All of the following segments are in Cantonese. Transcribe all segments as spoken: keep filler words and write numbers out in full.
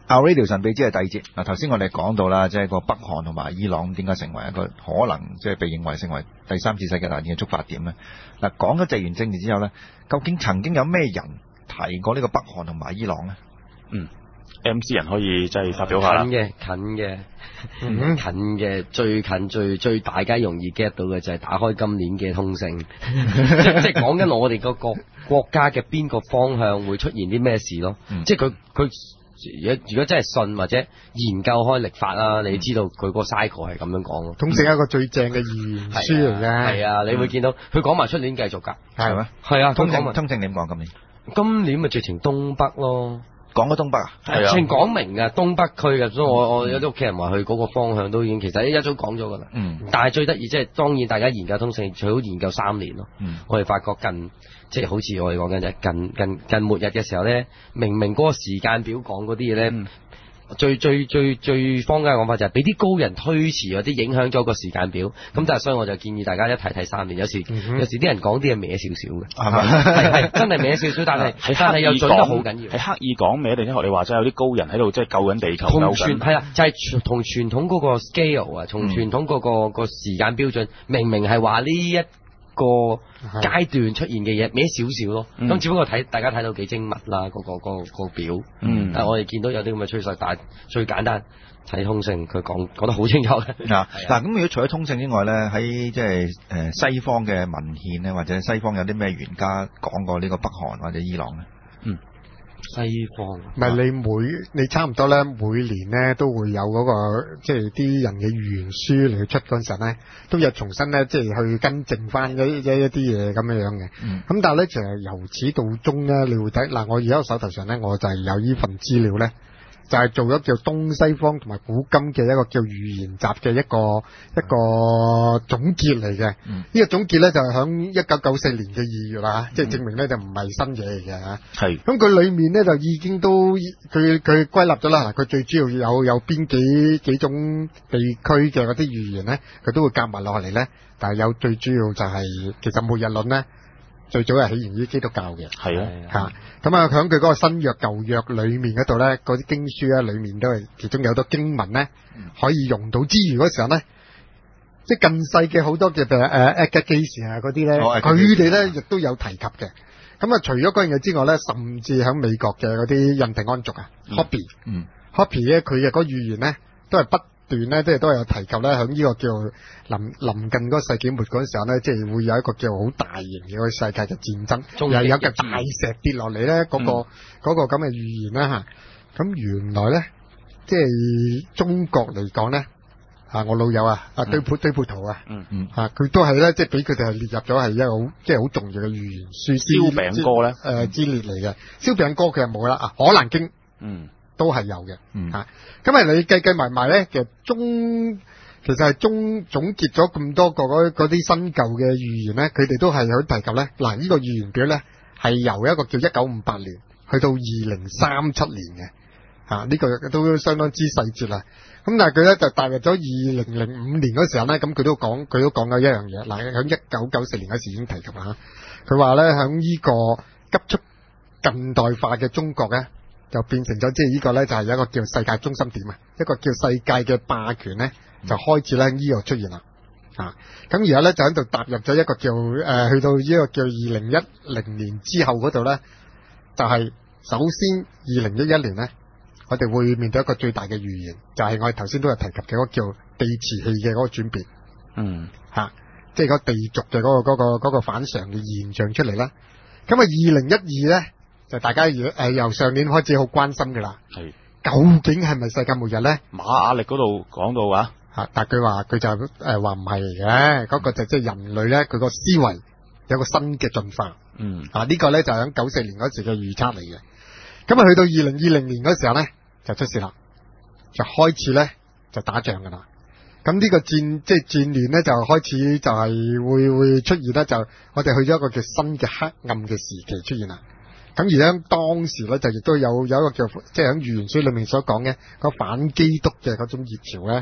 Our Radio 神秘之係第二節嗱，頭先我哋講到啦，即係個北韓同埋伊朗點解成為一個可能即係被認為成為第三次世界大戰嘅觸發點咧？嗱，講咗地緣政治之後咧，究竟曾經有咩人提過呢個北韓同埋伊朗咧？ 嗯。M C 人可以即係發表下啦。 近嘅，近嘅，嗯、近嘅，最近最最大家容易 get 到嘅就係打開今年嘅通勝，即即係講緊我哋個國國家嘅邊個方向會出現啲咩事咯。嗯、即係佢佢如果如果真係信或者研究開歷法啦，你知道佢個 cycle 係咁樣講咯。 通勝係一個最正嘅預言書嚟嘅。 係啊，你會見到佢講埋出年繼續㗎。 係咩？ 係啊， 通勝通勝點講今年？ 今年咪直情東北咯。 講咗東北啊， 係啊，講明嘅東北區嘅，所以我我有啲屋企人話去嗰個方向都已經其實一早講咗噶啦。嗯，但係最得意即係當然大家研究通勝最好研究三年咯。嗯，我哋發覺近即係好似我哋講緊就係近近近末日嘅時候咧，明明嗰個時間表講嗰啲嘢咧。嗯最最最最坊間嘅講法就係俾啲高人推遲或者影響咗個時間表，咁但係所以我就建議大家一睇睇三年，有時、嗯、有時啲人講啲嘢歪少少嘅，係咪？係係真係歪少少，但係係但係又準得好緊要， 係刻意講歪定聽學你話齋有啲高人喺度即係救緊地球， 同傳係啊，就係、是、同傳統嗰個 scale 啊，從傳統嗰、那個、嗯、個時間標準，明明係話呢一個階段出現嘅嘢，歪少少咯。咁、嗯、只不過睇大家睇到幾精密啦，嗰、那個、那個、那個表。嗯，但係我哋見到有啲咁嘅趨勢，但係最簡單睇通勝，佢講講得好清楚嘅。嗱嗱，咁如果除咗通勝之外咧，喺即係誒西方嘅文獻咧，或者西方有啲咩原家講過呢個北韓或者伊朗咧？ 嗯。西方唔係你每你差唔多咧，每年咧都會有嗰、那個即係啲人嘅預言書嚟出嗰陣時咧，都有重新咧即係去更正翻一一一啲嘢咁樣樣嘅。咁、嗯、但係咧，其實由始到終咧，你會睇嗱，我而家手頭上咧，我就係有呢份資料咧。就係、是、做咗叫東西方同埋古今嘅一個叫預言集嘅一個一個總結嚟嘅。呢、嗯、個總結咧就係響一九九四年嘅二月啦，即、嗯、係、就是、證明咧就唔係新嘢嚟嘅嚇。係。咁佢裏面咧就已經都佢佢歸納咗啦。佢最主要有有邊幾幾種地區嘅嗰啲預言咧，佢都會夾埋落嚟咧。但係有最主要就係、是、其實末日論咧。最早係起源於基督教嘅，係啊，嚇咁啊，響佢嗰個新約舊約裏面嗰度咧，嗰啲經書咧，裏面都係其中有好多經文咧，可以用到之餘嗰時候咧，即係近世嘅好多嘅譬如誒誒嘅記事啊嗰啲咧，佢哋咧亦都有提及嘅。咁啊，除咗嗰樣嘢之外咧，甚至喺美國嘅嗰啲印第安族啊 ，Hopi，嗯 Hopi 咧，佢嘅嗰預言咧，都係不段咧，即係都係有提及咧，喺呢個叫臨臨近嗰個世紀末嗰陣時候咧，即係會有一個叫好大型嘅個世界嘅戰爭，又有個大石跌落嚟咧，嗰、那個嗰、嗯那個咁嘅預言啦嚇。咁原來咧，即係中國嚟講咧，啊我老友啊，啊堆鋪堆鋪圖啊，嗯嗯，嚇佢都係咧，即係俾佢哋係列入咗係一個好即係好重要嘅預言書。 燒餅歌咧，誒之列嚟嘅，燒餅歌佢係冇啦，啊可蘭經，嗯。都係有嘅，嗯嚇，咁啊你計計埋埋咧，其實中其實係中總結咗咁多個嗰嗰啲新舊嘅預言咧，佢哋都係有提及咧。嗱，呢個預言表咧係由一個叫一九五八年去到二零三七年嘅，嚇、啊、呢、呢個都相當之細節啦。咁但係佢咧就踏入咗二零零五年嗰時候咧，咁佢都講佢都講咗一樣嘢。嗱，喺一九九四年嗰時已經提及啦。佢話咧喺呢個急速近代化嘅中國咧。就變成咗即係呢個咧，就係一個叫世界中心點啊，一個叫世界嘅霸權咧，就開始咧呢度出現啦。啊，咁而家咧就喺度踏入咗一個叫誒、呃，去到呢個叫二零一零年之後嗰度咧，就係、是、首先二零一一年咧，我哋會面對一個最大嘅預言，就係、是、我哋頭先都有提及嘅嗰個叫地磁氣嘅嗰個轉變。嗯，嚇、啊，即係嗰地軸嘅嗰個嗰、那個嗰、那個反常嘅現象出嚟啦。咁啊，二零一二咧。就大家誒、呃、由上年開始好關心㗎啦，係究竟係咪世界末日咧？ 馬雅歷嗰度講到啊， 嚇，但佢話佢就誒話唔係嘅，嗰、那個就即係人類咧，佢個思維有個新嘅進化，嗯，啊、這個、呢個咧就喺九四年嗰時嘅預測嚟嘅，咁啊去到二零二零年嗰時候咧就出事啦，就開始咧就打仗㗎啦，咁呢個戰即係戰亂咧就開始就係會會出現咧，就我哋去咗一個叫新嘅黑暗嘅時期出現啦。咁而咧當時咧就亦都有有一個叫即係喺預言書裏面所講嘅個反基督嘅嗰種熱潮咧，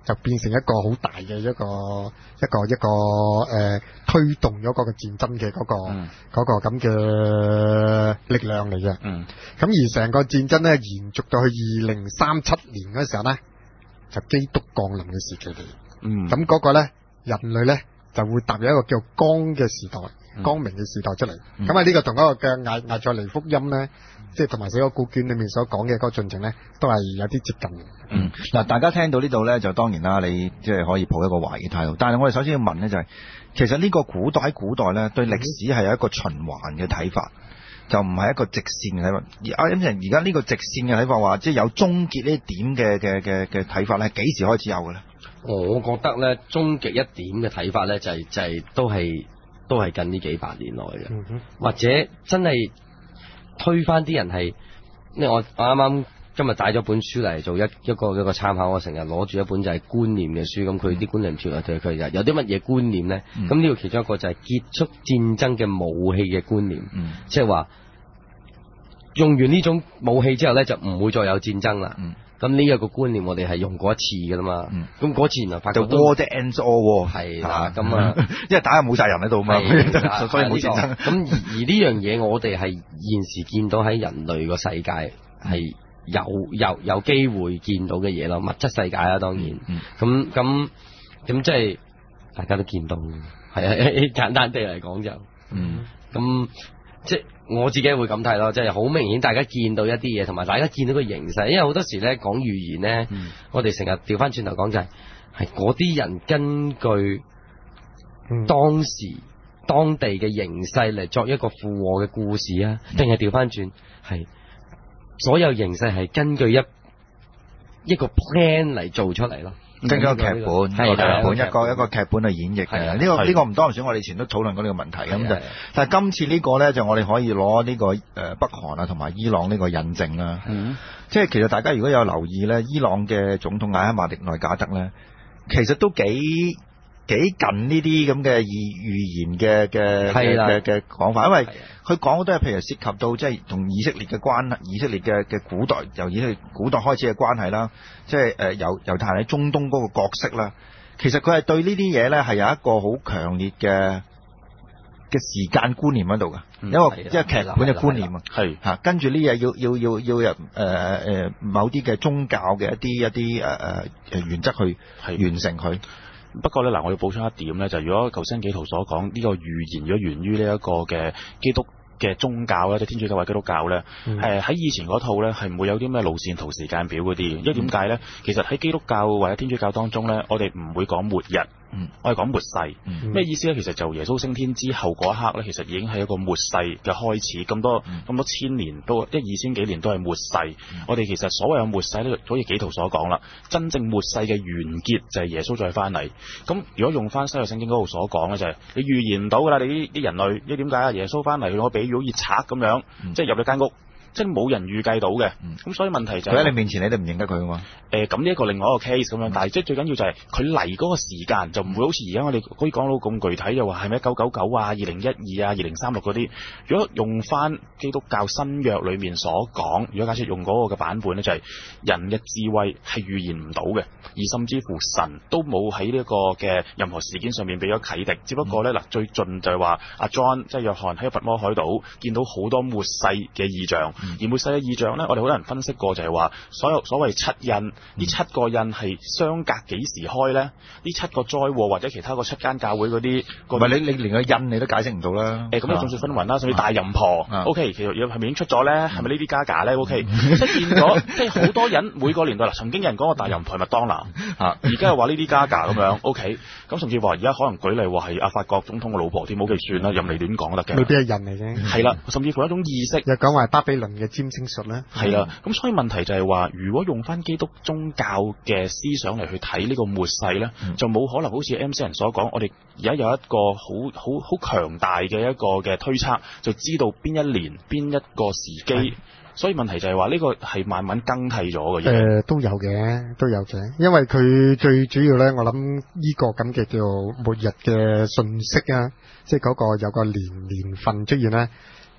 就變成一個好大嘅一個一個一個誒、呃、推動咗嗰個戰爭嘅嗰、嗰個嗰、嗯嗰個咁嘅力量嚟嘅。嗯，咁而成個戰爭咧延續到去二零三七年嗰時候咧，就基督降臨嘅時期嚟。嗯，咁嗰個咧人類咧就會踏入一個叫光嘅時代。光明嘅時代出嚟，咁啊呢個同嗰個嘅亞亞在尼福音咧，即係同埋《死海古卷》裏面所講嘅嗰個進程咧，都係有啲接近嘅。 嗯，嗱，大家聽到呢度咧，就當然啦，你即係可以抱一個懷疑態度。但係我哋首先要問咧，就係、是、其實呢個古代喺古代咧，對歷史係有一個循環嘅睇法，就唔係一個直線嘅睇法。而阿因而家呢個直線嘅睇法話，即係有終結呢點嘅嘅嘅嘅睇法咧，幾時開始有嘅咧？ 我覺得咧，終極一點嘅睇法咧，就係、是、就係、是、都係。都係近呢幾百年來嘅、嗯，或者真係推翻啲人係，因為我我啱啱今日帶咗本書嚟做一一個一個參考，我成日攞住一本就係觀念嘅書，咁佢啲觀念傳嚟對佢有啲乜嘢觀念咧？咁呢個其中一個就係結束戰爭嘅武器嘅觀念，即係話用完呢種武器之後咧，就唔會再有戰爭啦。嗯咁呢一個觀念我哋係用過一次噶啦嘛，咁、嗯、嗰次原來發覺 The war that ends all 係啦，咁啊， 因為打又冇晒人喺度嘛，所以冇戰爭。 咁而而呢樣嘢我哋係現時見到喺人類個世界係有有有機會見到嘅嘢咯，物質世界啦當然，咁咁咁即係大家都見到，係啊，簡單地嚟講就，咁、嗯、即係。我自己會咁睇咯，即係好明顯，大家見到一啲嘢，同埋大家見到個形勢。因為好多時咧講預言咧、嗯，我哋成日調翻轉頭講就係係嗰啲人根據當時、嗯、當地嘅形勢嚟作一個附和嘅故事啊，定係調翻轉係所有形勢係根據一一個 plan 嚟做出嚟咯。 跟咗個劇本，一個劇本，一個一個劇本去演繹嘅。呢、這個呢、這個唔多唔少，我哋以前都討論過呢個問題咁就。但係今次呢個咧，就我哋可以攞呢個誒北韓啊同埋伊朗呢個引證啦。嗯，即係其實大家如果有留意咧，伊朗嘅總統艾哈邁迪內賈德咧，其實都幾幾近呢啲咁嘅預預言嘅嘅嘅嘅講法，因為佢講好多係譬如涉及到即係同以色列嘅關係，以色列嘅嘅古代由以色列古代開始嘅關係啦，即係誒猶猶太人喺中東嗰個角色啦。其實佢係對呢啲嘢咧係有一個好強烈嘅嘅時間觀念喺度㗎，一個即係劇本嘅觀念啊，係嚇跟住呢嘢要要要要入誒誒某啲嘅宗教嘅一啲一啲誒誒誒原則去完成佢。 不過咧，嗱，我要補充一點咧，就係、如果舊生紀陶所講呢、呢個預言，如果源於呢一個嘅基督嘅宗教咧，即係天主教或者基督教咧，誒、嗯、喺以前嗰套咧係唔會有啲咩路線圖、時間表嗰啲嘅，因為點解咧？其實喺基督教或者天主教當中咧，我哋唔會講末日。嗯，我係講末世，咩、嗯、意思咧？其實就耶穌升天之後嗰一刻咧，其實已經係一個末世嘅開始。咁多咁、嗯、多千年都一二千幾年都係末世。嗯、我哋其實所謂嘅末世咧，好似紀陶所講啦，真正末世嘅完結就係耶穌再翻嚟。咁如果用翻西約聖經嗰度所講咧，就係、是、你預言唔到噶啦，你啲啲人類，因為點解啊？耶穌翻嚟，用個比喻好似賊咁樣，嗯、即係入咗間屋。即係冇人預計到嘅，咁、嗯、所以問題就係、是、 佢喺你面前，你都唔認得佢啊嘛。 誒咁呢一個另外一個 case 咁樣，嗯、但係即係最緊要就係佢嚟嗰個時間就唔會好似而家我哋可以講到咁具體，又話係咪一九九九啊、二零一二啊、二零三六嗰啲。如果用翻基督教新約裏面所講，如果假設用嗰個嘅版本咧，就係、是、人嘅智慧係預言唔到嘅，而甚至乎神都冇喺呢一個嘅任何事件上面俾咗啟迪。只不過咧嗱、嗯，最盡就係話阿 John 即係約翰喺佛摩海島見到好多末世嘅異象。嗯、而末世嘅異象咧，我哋好多人分析過，就係話所有所謂七印，呢、嗯、七個印係相隔幾時開咧？呢七個災禍或者其他個七間教會嗰啲， 唔係你你連個印你都解釋唔到啦。 誒咁你眾說紛紜啦，甚至大淫婆、啊、，OK，其實係咪已經出咗咧？係咪呢啲 Gaga 咧 ？OK，出現咗，即係好多人每個年代啦，曾經有人講過大淫婆係麥當娜，嚇，而家又話呢啲 Gaga 咁樣 ，OK，咁甚至話而家可能舉例話係阿法國總統嘅老婆添，冇計算啦，任你亂講得嘅。 未必係人嚟嘅。係啦，甚至乎一種意識。 又講話巴比倫嘅占星術咧。 係啦，咁所以問題就係話，如果用翻基督宗教嘅思想嚟去睇呢個末世咧、嗯，就冇可能好似 M C 人所講，我哋而家有一個好好好強大嘅一個嘅推測，就知道邊一年邊一個時機。所以問題就係話呢個係慢慢更替咗嘅嘢。誒、 呃，都有嘅，都有嘅，因為佢最主要咧，我諗呢個咁嘅叫末日嘅信息啊，即係嗰個有個年年份出現咧。呢、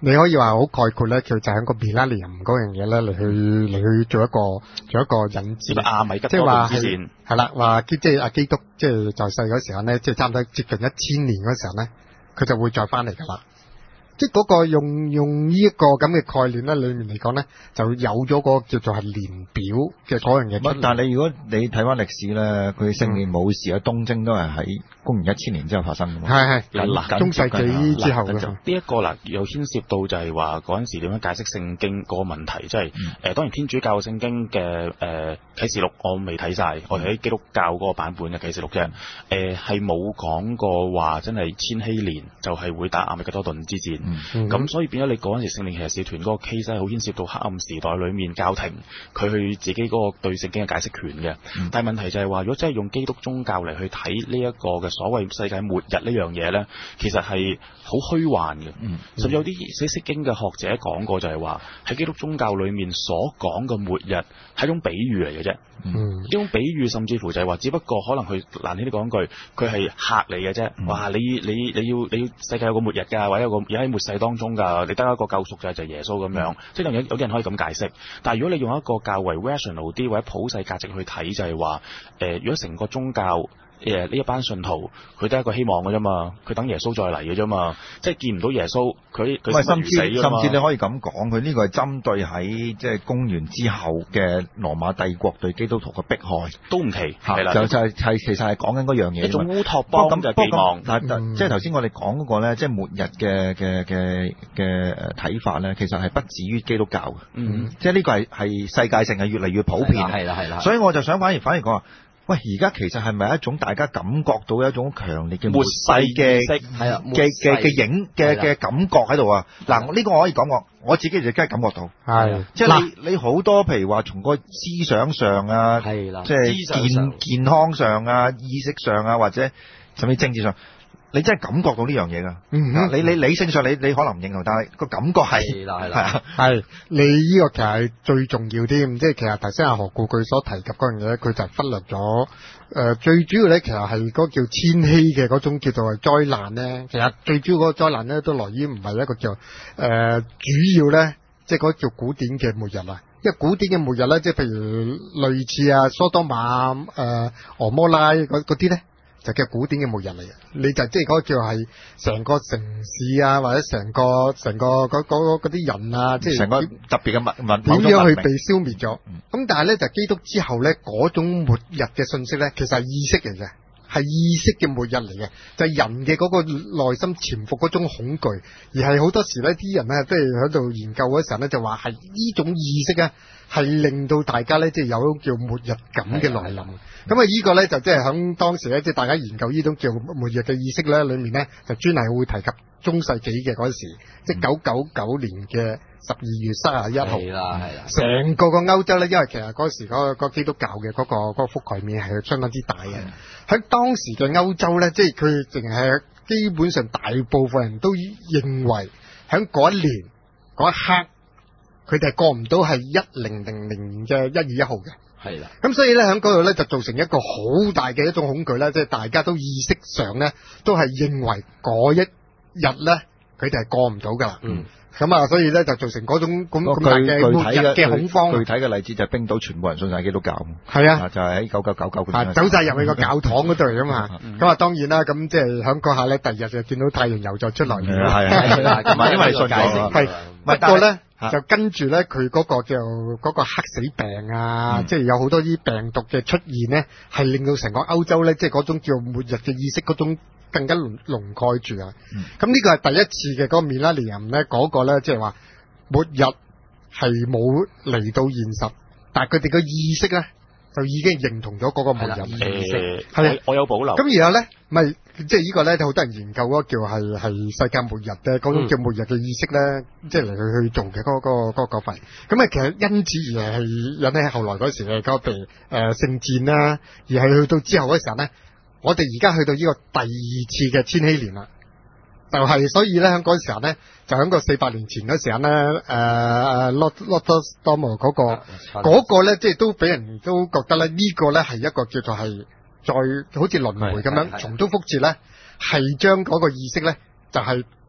你可以話好概括咧，佢就喺個 millennium 嗰樣嘢咧嚟去嚟去做一個做一個引子。 亞米吉即係話之前係啦，話即係阿基督即係在世嗰時候咧，即係差唔多接近一千年嗰時候咧，佢就會再翻嚟㗎啦。即係嗰個用用呢一個咁嘅概念咧，裏面嚟講咧，就有咗個叫做係年表嘅嗰樣嘢出嚟。 但係你如果你睇翻歷史咧，佢聖殿武士嘅東征都係喺公元一千年之後發生嘅嘛。 係係嗱， 中世紀之後嘅。 呢一個嗱，又牽涉到就係話嗰陣時點樣解釋聖經嗰個問題，即係誒當然天主教聖經嘅誒啟示錄我未睇晒，我睇基督教嗰個版本嘅啟示錄啫。誒係冇講過話真係千禧年就係會打亞米吉多頓之戰。咁、嗯、所以變咗你嗰陣時聖靈騎士團嗰個 case 係好牽涉到黑暗時代裏面教廷佢去自己嗰個對聖經嘅解釋權嘅、嗯。但係問題就係話，如果真係用基督宗教嚟去睇呢一個嘅所謂世界末日呢樣嘢咧，其實係好虛幻嘅。嗯，甚至有啲寫釋經嘅學者講過就係話，喺基督宗教裏面所講嘅末日係一種比喻嚟嘅啫。嗯，呢種比喻甚至乎就係話，只不過可能佢難聽啲講句，佢係嚇你嘅啫。哇、嗯！你你你要你要世界有個末日㗎，或者有個有喺末世當中㗎，你得一個救贖就係就係耶穌咁樣。嗯、即係有有啲人可以咁解釋。但係如果你用一個較為 rational 啲或者普世價值去睇，就係話誒，如果成個宗教誒呢一班信徒，佢得一個希望㗎啫嘛，佢等耶穌再嚟嘅啫嘛，即係見唔到耶穌，佢佢甚至甚至你可以咁講，佢呢個係針對喺即係公元之後嘅羅馬帝國對基督徒嘅迫害， 都唔奇係啦， 就就係係其實係講緊嗰樣嘢， 一種烏托邦咁就寄望。 嗱，即係頭先我哋講嗰個咧，即係末日嘅嘅嘅嘅誒睇法咧，其實係不止於基督教嘅，嗯，即係呢個係係世界性係越嚟越普遍， 係啦係啦， 所以我就想反而反而講話。喂，而家其實係咪一種大家感覺到一種強烈嘅末世嘅嘅嘅嘅影嘅嘅感覺喺度啊？嗱，呢個我可以講我我自己就梗係感覺到，係即係你你好多譬如話從個思想上啊，係啦，即係健健康上啊、意識上啊，或者甚至政治上。你真係感覺到呢樣嘢㗎，嗯，你你理性上你你可能唔認同，但係個感覺係係啦係啦係你呢個其實係最重要啲，即係其實頭先阿何故佢所提及嗰樣嘢，佢就忽略咗誒、呃、最主要咧，其實係嗰個叫千禧嘅嗰種叫做係災難咧。其實最主要嗰個災難咧都來於唔係一個叫誒、呃、主要咧，即係嗰個叫古典嘅末日啊。因為古典嘅末日咧，即係譬如類似啊蘇多瑪誒俄摩拉嗰嗰啲咧。就叫古典嘅末日嚟嘅，你就即係嗰個叫係成個城市啊，或者成個成個嗰嗰嗰啲人啊，即係成個特別嘅物物點樣去被消滅咗？咁、嗯、但係咧就基督之後咧嗰種末日嘅信息咧，其實係意識嚟嘅，係意識嘅末日嚟嘅，就係、是、人嘅嗰個內心潛伏嗰種恐懼，而係好多時咧啲人咧即係喺度研究嗰時候咧就話係呢種意識啊，係令到大家咧即係有種叫末日感嘅來臨。咁啊，呢個咧就即係喺當時咧，即係大家研究呢種叫末日嘅意識咧，裏面咧就專係會提及中世紀嘅嗰時，即係九九九年嘅十二月三十一號。係啦，係啦。成個個歐洲咧，因為其實嗰時嗰個基督教嘅嗰個嗰個覆蓋面係相當之大嘅。喺當時嘅歐洲咧，即係佢淨係基本上大部分人都認為喺嗰一年嗰一刻，佢哋係過唔到係一零零零年嘅一月一號嘅。係啦，咁所以咧喺嗰度咧就造成一個好大嘅一種恐懼啦，即係大家都意識上咧都係認為嗰一日咧佢哋係過唔到噶啦。嗯，咁啊，所以咧就造成嗰種咁咁大嘅末日嘅恐慌。 具體嘅例子就係冰島全部人信晒基督教。 係啊， 就係喺九九九九年走晒入去個教堂嗰度嚟啊嘛。咁啊，當然啦，咁即係喺嗰下咧，第二日就見到太陽又再出來。 係係係，唔係因為你信咗。 係，不過咧。就跟住咧，佢嗰個叫嗰、嗰個黑死病啊，嗯、即係有好多啲病毒嘅出現咧，係令到成個歐洲咧，即係嗰種叫末日嘅意識嗰種更加籠籠蓋住啊。咁呢、嗯、個係第一次嘅嗰個 millennium咧，嗰個咧即係話末日係冇嚟到現實，但係佢哋嘅意識咧就已經認同咗嗰個末日嘅意識。係、呃、 我有保留。 咁然後咧，咪即係呢個咧，好多人研究嗰個叫係係世界末日嘅嗰種叫末日嘅意識咧，嗯、即係嚟去去做嘅嗰、嗰個嗰、嗰個講法。咁啊，其實因此而係引起後來嗰時嘅嗰個譬如誒聖戰啦，而係去到之後嗰時候咧，我哋而家去到呢個第二次嘅千禧年啦。就係、是、所以咧，喺嗰時候咧，就喺個四百年前嗰時候咧，誒誒 Lot Nostradamus 嗰個嗰、啊、個咧，即係都俾人都覺得咧，呢個咧係一個叫做係再好似輪迴咁樣重蹈覆轍咧，係將嗰個意識咧就係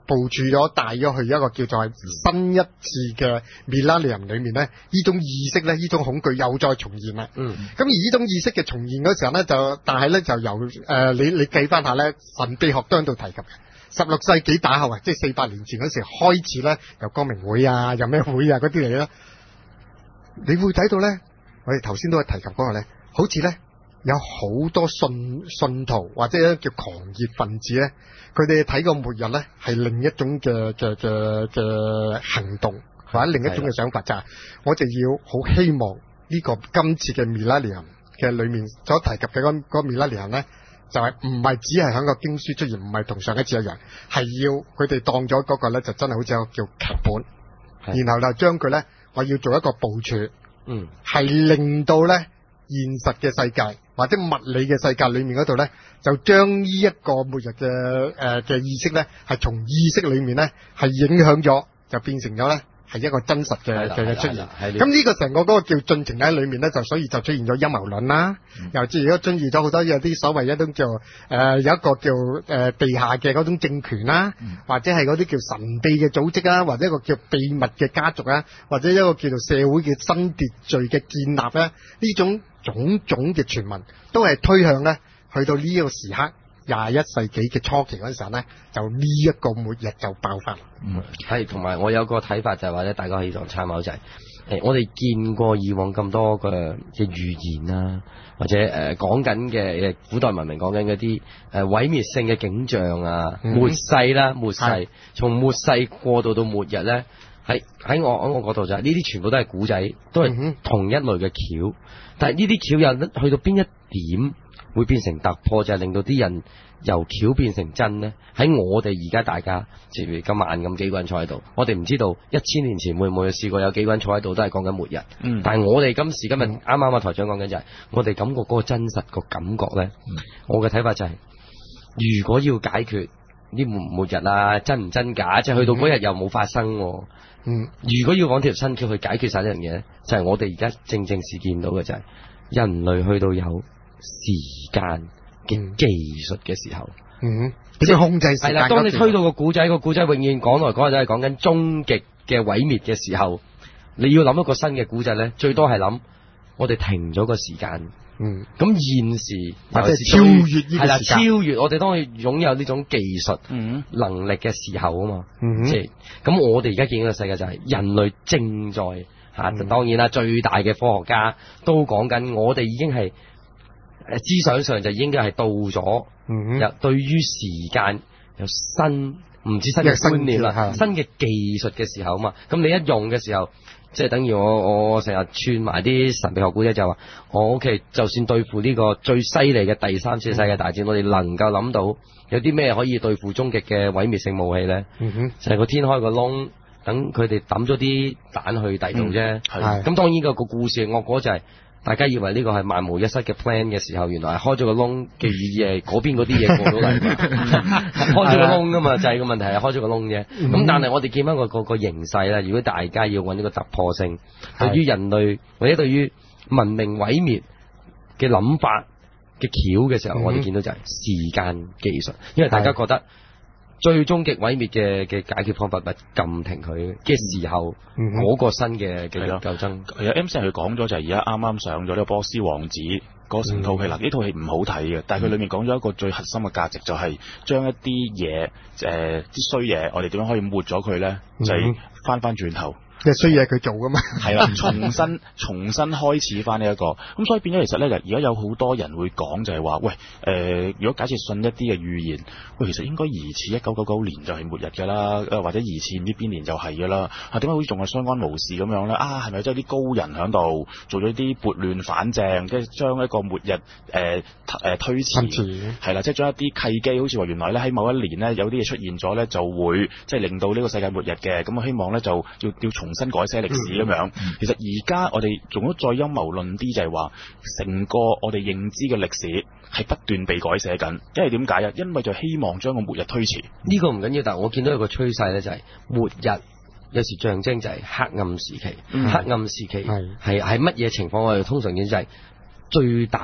部署咗帶咗去一個叫做新一次嘅 Millennium 裏面咧，呢種意識咧，呢種恐懼又再重現啦。嗯，咁而呢種意識嘅重現嗰時候咧，就但係咧就由誒、呃、你你計翻下咧，神秘學都喺度提及嘅。十六世紀打後啊，即係四百年前嗰時開始咧，由光明會啊，有咩會啊嗰啲嚟啦，你會睇到咧，我哋頭先都係提及嗰個咧，好似咧有好多信信徒或者叫狂熱分子咧，佢哋睇個末日咧係另一種嘅嘅嘅嘅行動，或者另一種嘅想法，就係我就要好希望呢個今次嘅 Millennium 嘅裏面所提及嘅嗰嗰 Millennium 咧。就係唔係只係喺個經書出現，唔係同上一次一樣，係要佢哋當咗嗰個咧，就真係好似一個叫劇本，然後就將佢咧，我要做一個部署，嗯，係令到咧現實嘅世界或者物理嘅世界裏面嗰度咧，就將呢一個末日嘅誒嘅意識咧，係從意識裏面咧係影響咗，就變成咗咧。係一個真實嘅嘅出現，咁呢個成個嗰個叫進程喺裏面咧，就所以就出現咗陰謀論啦，嗯、又至如果進入咗好多有啲所謂一種叫誒、呃、有一個叫誒、呃、地下嘅嗰種政權啦，嗯、或者係嗰啲叫神秘嘅組織啊，或者一個叫秘密嘅家族啊，或者一個叫做社會嘅新秩序嘅建立咧，呢種種種嘅傳聞都係推向咧去到呢個時刻。廿一世紀嘅初期嗰陣時候咧，就呢一個末日就爆發。 嗯，係同埋我有個睇法就係話咧，大家可以當參考就係、是、誒，我哋見過以往咁多嘅嘅預言啊，或者誒講緊嘅誒古代文明講緊嗰啲誒毀滅性嘅景象啊，嗯、末世啦，末世從末世過渡到末日咧，喺喺我喺我嗰度就係呢啲全部都係古仔，都係同一類嘅橋，嗯、但係呢啲橋又去到邊一點？會變成突破，就係、是、令到啲人由橋變成真呢。喺我哋而家大家，譬如今晚咁幾個人坐喺度，我哋唔知道一千年前會唔會試過有幾個人坐喺度都係講緊末日。嗯、但係我哋今時今日啱啱啊台長講緊就係、是，我哋感覺嗰個真實個感覺呢。嗯、我嘅睇法就係、是，如果要解決呢末末日啊，真唔真假，即係去到嗰日又冇發生。嗯，如果要講條新橋去解決晒呢樣嘢，就係、是、我哋而家正正是見到嘅就係、是、人類去到有。時間嘅技術嘅時候，嗯，即係控制時間。係啦，當你推到個古仔，個古仔永遠講來講去都係講緊終極嘅毀滅嘅時候，你要諗一個新嘅古仔咧，最多係諗我哋停咗個時間。嗯，咁現時或者超越呢個時間，係啦，超越我哋當佢擁有呢種技術能力嘅時候啊嘛。嗯，即係咁，我哋而家見到嘅世界就係人類正在吓，嗯、當然啦，最大嘅科學家都講緊，我哋已經係。誒，思想上就應該係到咗，嗯，又對於時間有新唔知新嘅觀念啦，新嘅技術嘅時候啊嘛，咁你一用嘅時候，即係等於我我成日串埋啲神秘學故事就話，我 OK，就算對付呢個最犀利嘅第三次世界大戰，嗯、我哋能夠諗到有啲咩可以對付終極嘅毀滅性武器咧？嗯哼，就係個天開個窿，等佢哋抌咗啲彈去第度啫。係，咁當然個個故事惡果就係、是。大家以為呢個係萬無一失嘅 plan 嘅時候，原來係開咗個窿嘅意義係嗰邊嗰啲嘢過到嚟，開咗個窿噶嘛，就係個問題係開咗個窿啫。咁、嗯、但係我哋見翻個個個形勢啦，如果大家要揾呢個突破性，對於人類或者對於文明毀滅嘅諗法嘅橋嘅時候，嗯、我哋見到就係時間技術，因為大家覺得。最終極毀滅嘅嘅解決方法咪撳停佢嘅時候，嗰、嗯、個新嘅嘅鬥爭。 係啊 ，M C 佢講咗就係而家啱啱上咗呢個波斯王子嗰成套戲嗱，呢、嗯、套戲唔好睇嘅，但係佢裏面講咗一個最核心嘅價值，就係將一啲嘢誒啲衰嘢，我哋點樣可以抹咗佢咧？就係翻翻轉頭。 即係衰嘢佢做噶嘛， 係啦，重新重新開始翻呢一個，咁所以變咗其實咧，而家有好多人會講就係話，喂，誒、呃，如果假設信一啲嘅預言，喂，其實應該疑似一九九九年就係末日噶啦，或者疑似唔知邊年就係噶啦，啊，點解好似仲係相安無事咁樣咧？啊，係咪真係啲高人喺度做咗啲撥亂反正，即係將一個末日誒誒、呃呃、推遲，係啦，即係將一啲契機，好似話原來咧喺某一年咧有啲嘢出現咗咧，就會即係令到呢個世界末日嘅，咁我希望咧就要要重新改寫歷史咁樣，其實而家我哋仲都再陰謀論啲，就係話成個我哋認知嘅歷史係不斷被改寫緊，因為點解啊？因為就希望將個末日推遲。 呢個唔緊要，但係我見到有個趨勢咧，就係末日有時象徵就係黑暗時期。嗯、黑暗時期係係係乜嘢情況？我哋通常見就係最大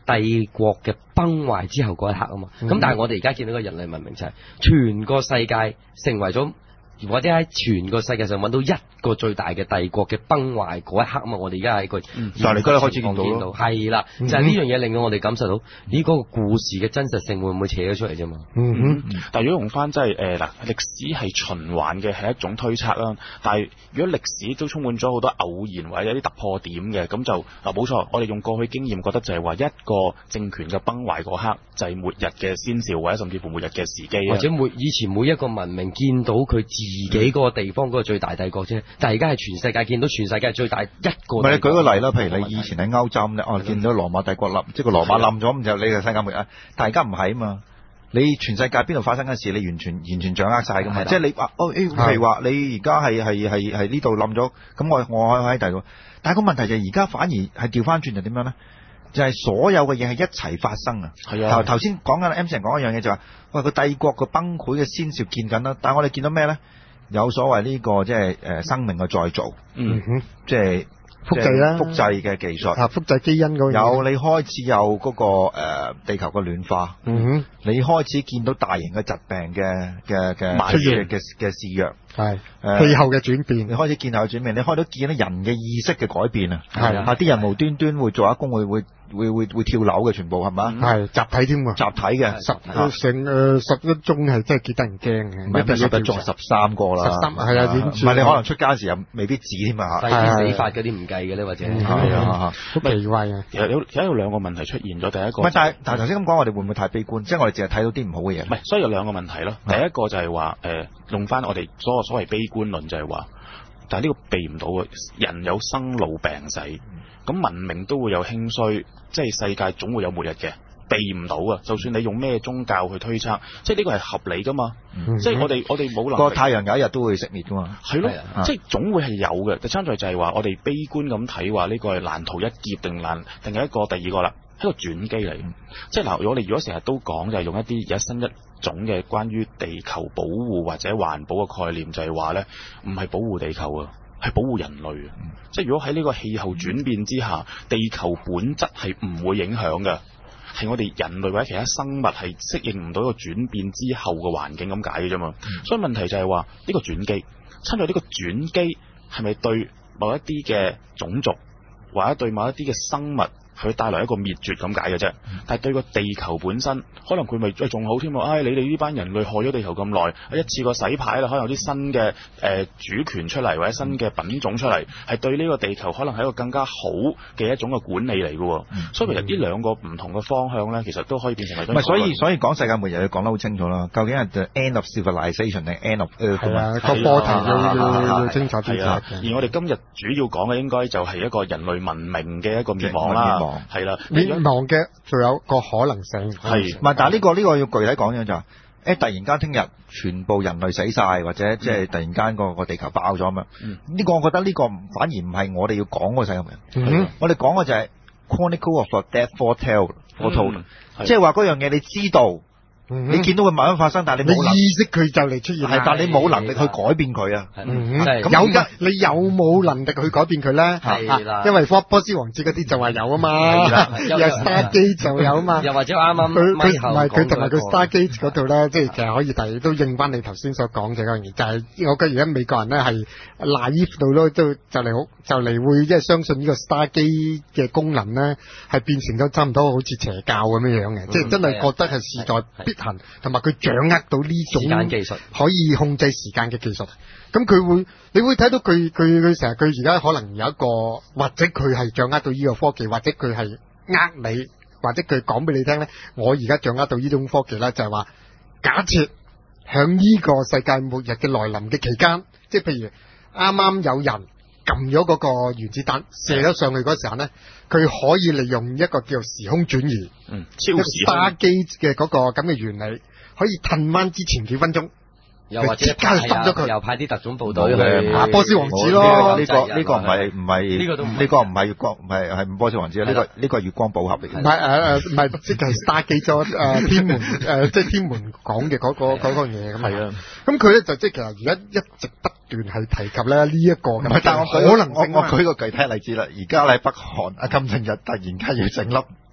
帝國嘅崩壞之後嗰一刻啊嘛。咁、嗯、但係我哋而家見到個人類文明就係全個世界成為咗。或者喺全個世界上揾到一個最大嘅帝國嘅崩壞嗰一刻啊嘛，我哋而家喺個就嚟嗰日開始見到咯， 係啦，就係呢樣嘢令到我哋感受到呢個故事嘅真實性會唔會扯咗出嚟啫嘛？ 嗯哼，嗯但係如果用翻即係誒嗱，歷史係循環嘅係一種推測啦，但係如果歷史都充滿咗好多偶然或者一啲突破點嘅，咁就嗱冇錯，我哋用過去經驗覺得就係話一個政權嘅崩壞嗰刻就係末日嘅先兆，或者甚至乎末日嘅時機， 或者每以前每一個文明見到佢自己嗰個地方嗰個最大帝國啫，但係而家係全世界見到全世界最大一個。唔係你舉個例啦，譬如你以前喺歐洲咧，哦見到羅馬帝國冧，即係個羅馬冧咗，咁就你就世界末日。但係而家唔係啊嘛，你全世界邊度發生嘅事，你完全完全掌握晒噶嘛。即係你話哦，譬如話你而家係係係係呢度冧咗，咁我我喺喺第度。但係個問題就係而家反而係調翻轉就點樣咧？就係、是、所有嘅嘢係一齊發生啊！係啊，頭頭先講緊 M 先生講一樣嘢就話、是，喂個帝國個崩潰嘅先兆見緊啦，但係我哋見到咩咧？有所謂呢、這個即係誒生命嘅再造，嗯哼，即係複製啦，複製嘅技術，啊複製基因嗰樣，有你開始有嗰、那個誒、呃、地球嘅暖化，嗯哼，你開始見到大型嘅疾病嘅嘅嘅出現嘅嘅肆虐，係誒氣候嘅轉變，你開始見氣候轉變，你開始見到人嘅意識嘅改變啊，係啊，啲人無端端會做下工會會。會會會跳樓嘅全部係嘛？係集體添喎，集體嘅十成誒十一宗係真係幾得人驚嘅，唔係十一宗十三個啦，十三係啊，唔係你可能出街時又未必止添啊，細死法嗰啲唔計嘅咧，或者係啊，好奇怪啊！其實有其實有兩個問題出現咗，第一個唔係但係但係頭先咁講，我哋會唔會太悲觀？即係我哋淨係睇到啲唔好嘅嘢。唔係，所以有兩個問題咯。第一個就係話誒，用翻我哋所謂所謂悲觀論就係話，但係呢個避唔到嘅，人有生老病死。咁文明都會有興衰，即係世界總會有末日嘅，避唔到啊！就算你用咩宗教去推測，即係呢個係合理噶嘛。嗯、即係我哋我哋冇能力個太陽有一日都會熄滅噶嘛。係咯，啊、即係總會係有嘅。第三在就係話我哋悲觀咁睇話呢個係難逃一劫定難定係一個第二個啦，係一個轉機嚟。嗯、即係嗱，我哋如果成日都講就係用一啲而家新一種嘅關於地球保護或者環保嘅概念，就係話咧唔係保護地球啊。係保護人類啊！嗯、即係如果喺呢個氣候轉變之下，地球本質係唔會影響嘅，係我哋人類或者其他生物係適應唔到一個轉變之後嘅環境咁解嘅啫嘛。嗯、所以問題就係話呢個轉機，參與呢個轉機係咪對某一啲嘅種族或者對某一啲嘅生物佢帶來一個滅絕咁解嘅啫？嗯、但係對個地球本身，可能佢咪仲好添喎？唉、哎，你哋呢班人類害咗地球咁耐，一次過洗牌啦，可能有啲新嘅誒、呃、主權出嚟，或者新嘅品種出嚟，係對呢個地球可能係一個更加好嘅一種嘅管理嚟嘅。嗯、所以其實呢兩個唔同嘅方向咧，其實都可以變成係。唔係，所以所以講世界末日，你講得好清楚啦。究竟係 the end of civilization 定 end of earth？係啊，個波頭要要清楚啲。係啊，而我哋今日主要講嘅應該就係一個人類文明嘅一個滅亡啦。係啦，滅亡嘅仲有個可能性係，唔係？但係呢個呢個要具體講嘅就係，誒突然間聽日全部人類死晒，或者即係突然間個個地球爆咗咁樣，呢個我覺得呢個反而唔係我哋要講嗰個世界末日。我哋講嘅就係 Chronicle of a Death Foretold，即係話嗰樣嘢你知道。你見到佢慢慢發生，但係你冇意識佢就嚟出現，係但係你冇能力去改變佢啊。咁有噶，你有冇能力去改變佢咧？係啦，因為波波斯王子嗰啲就話有啊嘛，有 Stargate 就有啊嘛。又或者啱啱佢佢唔係佢同埋佢 Stargate 嗰度咧，即係其實可以，但係都應翻你頭先所講嘅嗰樣嘢，就係我覺得而家美國人咧係 naive 到咯，都就嚟好就嚟會即係相信呢個 Stargate 嘅功能咧，係變成咗差唔多好似邪教咁樣樣嘅，即係真係覺得係時代必同埋佢掌握到呢種時間技術，可以控制時間嘅技術。咁佢會，你會睇到佢佢佢成日佢而家可能有一個，或者佢係掌握到呢個科技，或者佢係呃你，或者佢講俾你聽咧。我而家掌握到呢種科技咧，就係話假設響呢個世界末日嘅來臨嘅期間，即係譬如啱啱有人撳咗嗰個原子彈射咗上去嗰時候咧，佢可以利用一個叫做時空轉移，嗯，超時空Stargate嘅嗰個咁嘅原理，可以褪翻之前幾分鐘，又或者即刻去執咗佢，又派啲特種部隊去打波斯王子咯。呢個呢個唔係唔係呢個都呢個唔係月光，唔係係波斯王子啊！呢個呢個係月光寶盒嚟嘅。唔係誒誒，唔係即係 Stargate 咗誒天門誒，即係天門講嘅嗰個嗰個嘢咁。係啊，咁佢咧就即係其實而家一直不斷係提及咧呢一個。唔係，但係我可能我我舉個具體例子啦。而家喺北韓，阿金正日突然間要整粒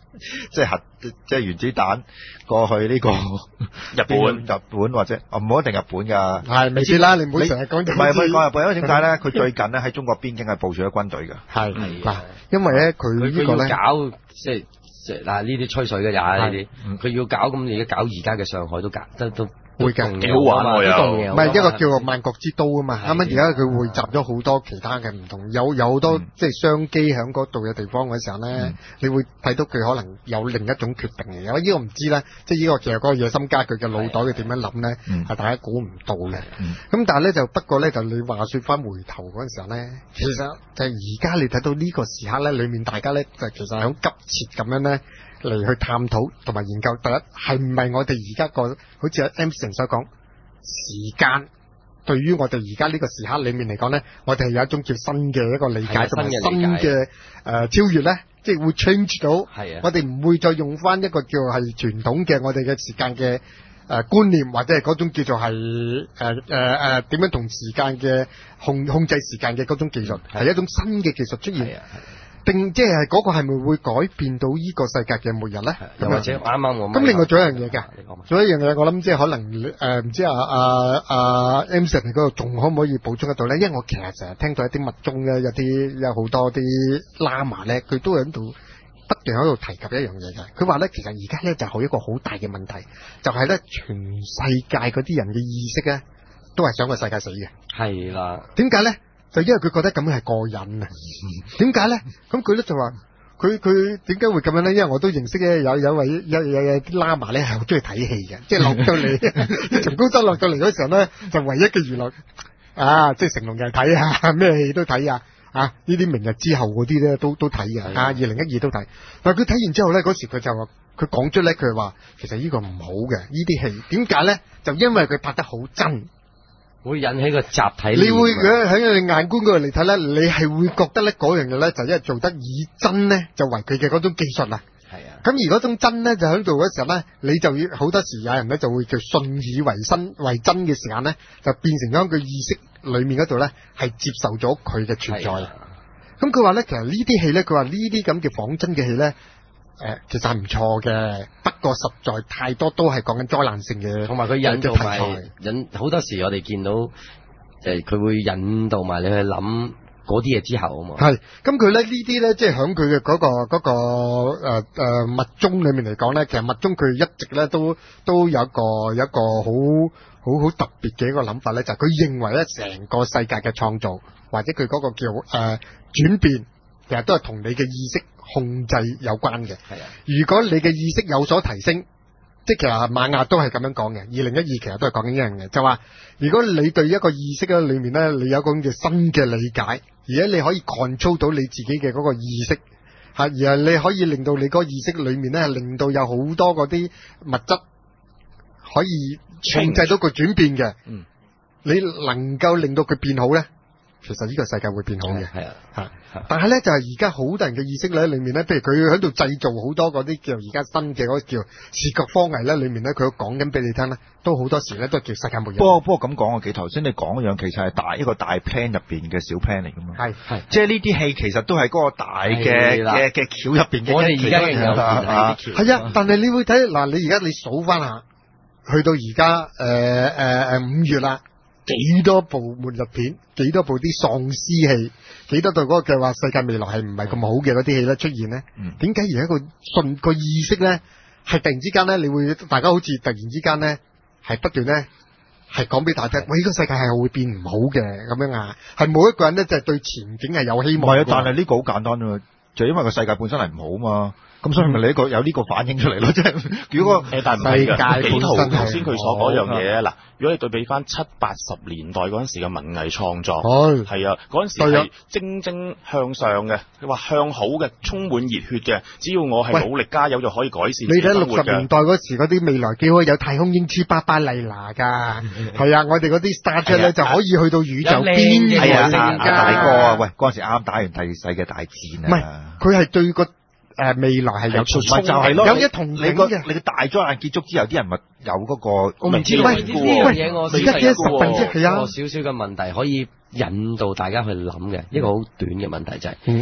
即係核即係原子彈過去呢個日本日本或者唔好一定日本㗎， 係未知啦，你唔好成日講。 唔係唔係講日本，因為點解咧？佢最近咧喺中國邊境係部署咗軍隊㗎。 係嗱，因為咧佢呢個咧搞即係即係嗱呢啲吹水嘅咋呢啲，佢要搞咁而家搞而家嘅上海都搞得都。 會嘅， 幾好玩喎又， 唔係一個叫做萬國之都啊嘛。啱啱而家佢匯集咗好多其他嘅唔同，有有好多、嗯、即係商機喺嗰度嘅地方嘅時候咧、嗯，你會睇到佢可能有另一種決定嘅。有呢個唔知咧，即係呢個其實嗰個野心家佢嘅腦袋佢點樣諗咧，係、嗯、大家估唔到嘅。咁、嗯、但係咧就不過咧就你話説翻回頭嗰陣時候咧，其實就係而家你睇到呢個時刻咧，裡面大家咧就其實係好急切咁樣咧。嚟去探討同埋研究，第一係唔係我哋而家個好似阿 Emerson 所講時間，對於我哋而家呢個時刻裏面嚟講咧，我哋係有一種叫新嘅一個理解同埋新嘅誒、呃、超越咧，即係會 change 到。係啊，我哋唔會再用翻一個叫係傳統嘅我哋嘅時間嘅誒、呃、觀念，或者係嗰種叫做係誒誒誒點樣同時間嘅控控制時間嘅嗰種技術，係一種新嘅技術出現。定即係嗰個係咪會改變到呢個世界嘅末日咧？ 又或者啱啱我咁另外仲有一樣嘢㗎，仲有一樣嘢我諗即係可能誒唔、呃、知啊啊啊 Emerson 嗰度仲可唔可以補充得到咧？因為我其實成日聽到一啲密宗咧，有啲有好多啲喇嘛咧，佢都喺度不斷喺度提及一樣嘢嘅。佢話咧，其實而家咧就係一個好大嘅問題，就係、是、咧全世界嗰啲人嘅意識咧都係想個世界死嘅。係啦，點解咧？就因為佢覺得咁樣係過癮啊！點解咧？咁佢咧就話佢佢點解會咁樣咧？因為我都認識咧有有位有有有啲喇嘛咧係好中意睇戲嘅，即係落到嚟從高州落到嚟嗰時候咧，就唯一嘅娛樂啊，即係成龍又睇啊，咩戲都睇啊！啊，呢啲明日之後嗰啲咧都都睇啊！啊，二零一二都睇。但係佢睇完之後咧，嗰時佢就話佢講出咧，佢話其實呢個唔好嘅呢啲戲，點解咧？就因為佢拍得好真。會引起個集體，你會喺你眼觀嗰度嚟睇咧，你係會覺得咧嗰樣嘢咧就因為做得以真咧就為佢嘅嗰種技術啦。係啊，咁而嗰種真咧就喺度嗰時候咧，你就要好多時有人咧就會叫信以為真為真嘅時間咧，就變成咗佢意識裏面嗰度咧係接受咗佢嘅存在。咁佢話咧，其實呢啲戲咧，佢話呢啲咁嘅仿真嘅戲咧。誒、呃，其實係唔錯嘅，不過實在太多都係講緊災難性嘅，同埋佢引導埋引好多時我哋見到，誒、呃，佢會引導埋你去諗嗰啲嘢之後啊嘛。係，咁佢咧呢啲咧，即係響佢嘅嗰個嗰、那個誒誒密宗裏面嚟講咧，其實密宗佢一直咧都都有一個有一個好好好特別嘅一個諗法咧，就係、是、佢認為咧成個世界嘅創造或者佢嗰個叫誒轉、呃、變，其實都係同你嘅意識控制有關嘅。係啊，如果你嘅意識有所提升，即係其實瑪雅都係咁樣講嘅。二零一二其實都係講緊一樣嘅，就話如果你對一個意識咧裏面咧，你有一個咁嘅新嘅理解，而且你可以 control 到你自己嘅嗰個意識，吓，而係你可以令到你嗰個意識裏面咧，令到有好多嗰啲物質可以控制到佢轉變嘅。嗯，你能夠令到佢變好咧？其實呢個世界會變好嘅，係啊，吓，但係咧就係而家好多人嘅意識咧裏面咧，譬如佢喺度製造好多嗰啲叫而家新嘅嗰個叫視覺科藝咧，裏面咧佢講緊俾你聽咧，都好多時咧都係叫世界末日。不過不過咁講啊，幾頭先你講嗰樣其實係大一個大 plan 入邊嘅小 plan 嚟噶嘛，係係，即係呢啲戲其實都係嗰個大嘅嘅嘅橋入邊嘅。我哋而家嘅有係係啊，但係你會睇嗱，你而家你數翻下，去到而家誒誒誒五月啦。幾多部末日片，幾多部啲喪屍戲，幾多對嗰個嘅話世界未來係唔係咁好嘅嗰啲戲咧出現咧？點解而家個信個意識咧係突然之間咧，你會大家好似突然之間咧係不斷咧係講俾大家聽，喂，呢個世界係會變唔好嘅咁樣啊？係每一個人咧就係對前景係有希望。唔係啊，但係呢個好簡單啊，就因為個世界本身係唔好嘛。咁所以咪你一個有呢個反應出嚟咯，即係如果誒，但係唔係㗎，幾圖頭先佢所講一樣嘢嗱，如果你對比翻七八十年代嗰陣時嘅文藝創作，係係啊，嗰陣時係蒸蒸向上嘅，你話向好嘅，充滿熱血嘅，只要我係努力加油就可以改善自己生活嘅。你睇六十年代嗰時嗰啲未來幾好，有太空英雌巴巴麗娜㗎，係啊，我哋嗰啲 Star Trek 咧就可以去到宇宙邊嘅，係啊，大哥啊，喂，嗰陣時啱啱打完第二世界大戰啊，唔係，佢係對個。誒、呃，未來係有衝擊，就係咯，有一同你個你個大災難結束之後，啲人咪有嗰、那個，我唔知喂呢樣嘢，我而家嘅十分之係啊，個少少嘅問題可以引導大家去諗嘅、嗯，一個好短嘅問題就係、是，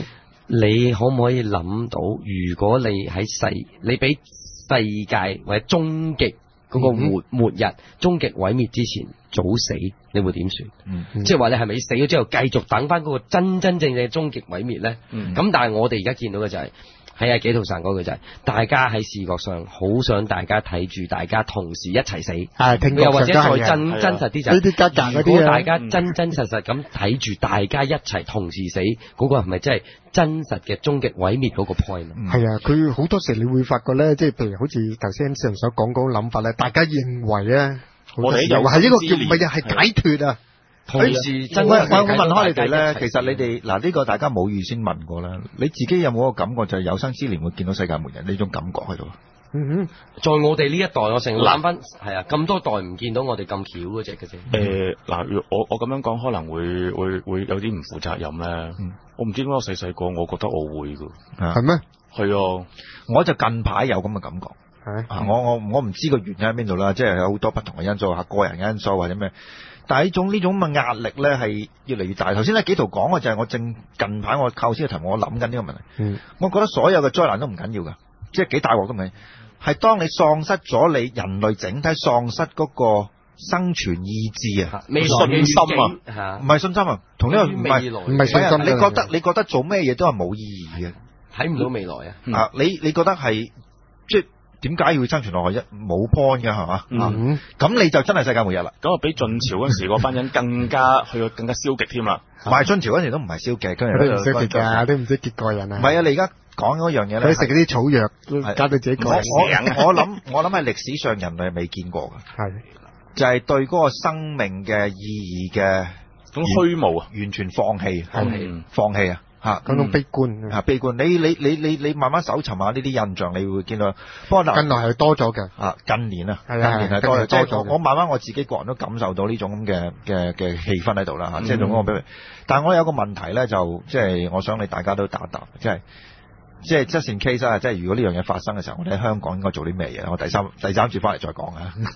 你可唔可以諗到，如果你喺世，你俾世界或者終極嗰個末末日、終極毀滅之前早死，你會點算？ 嗯， 即係話你係咪死咗之後繼續等翻嗰個真真正正嘅終極毀滅咧？咁、嗯、但係我哋而家見到嘅就係、是。係啊，紀陶神嗰句就係、是，大家喺視覺上好想大家睇住大家同時一齊死， 係， 又或者再真真實啲就係、是，如果大家真真實實咁睇住大家一齊同時死，嗰、那個係咪真係真實嘅終極毀滅嗰個 point？ 係啊，佢好多時你會發覺咧，即係譬如好似頭先上所講嗰種諗法咧，大家認為咧，我哋又係一個叫唔係係解脫啊。 同時真我我問開你哋咧，其實你哋嗱呢個大家冇預先問過啦，你自己有冇個感覺就係有生之年會見到世界末日呢種感覺喺度？ 嗯哼，在我哋呢一代，我成日諗翻係啊，咁多代唔見到我哋咁巧嗰隻嘅啫。 誒嗱，我我咁樣講可能會會會有啲唔負責任咧。嗯、我唔知點解我細細個，我覺得我會㗎。 係咩？ 係啊， 我就近排有咁嘅感覺。係，我我我唔知個原因喺邊度啦，即係有好多不同嘅因素，嚇個人嘅因素或者咩。但係呢種呢種咁嘅壓力咧係越嚟越大。頭先咧紀陶講嘅就係我正近排我構思嘅題目，我諗緊呢個問題。嗯，我覺得所有嘅災難都唔緊要㗎，即係幾大鑊都唔緊要。係當你喪失咗你人類整體喪失嗰個生存意志啊， 未來信心啊， 唔係信心啊，同呢個唔係唔係信心。 你覺得你覺得做咩嘢都係冇意義嘅， 睇唔到未來啊。 嗯、啊，你你覺得係即係。點解要生存落去啫？冇 point 㗎係嘛？嗯，咁、啊、你就真係世界末日啦。 咁啊，比晉朝嗰陣時嗰班人更加去到更加消極添啦。 唔係晉朝嗰陣時都唔係消極，跟住都唔消極㗎，都唔知結果人啊。 唔係啊，你而家講嗰樣嘢咧， 佢食嗰啲草藥，搞到自己過我我我諗我諗係歷史上人類係未見過嘅。係，就係、是、對嗰個生命嘅意義嘅咁虛無啊， 完全放棄，放棄，放棄啊！嚇， 嗰種悲觀嚇，悲觀。你你你你你慢慢搜尋下呢啲印象，你會見到。不過近來係多咗嘅。 啊，近年啊， 係近年係多咗。即係我我慢慢我自己個人都感受到呢種咁嘅嘅嘅氣氛喺度啦嚇。即係用嗰個比喻。但係我有個問題咧，就即係我想你大家都答答，即係即係 just in case 啊！即係如果呢樣嘢發生嘅時候，我哋喺香港應該做啲咩嘢？我第三第三節翻嚟再講啊。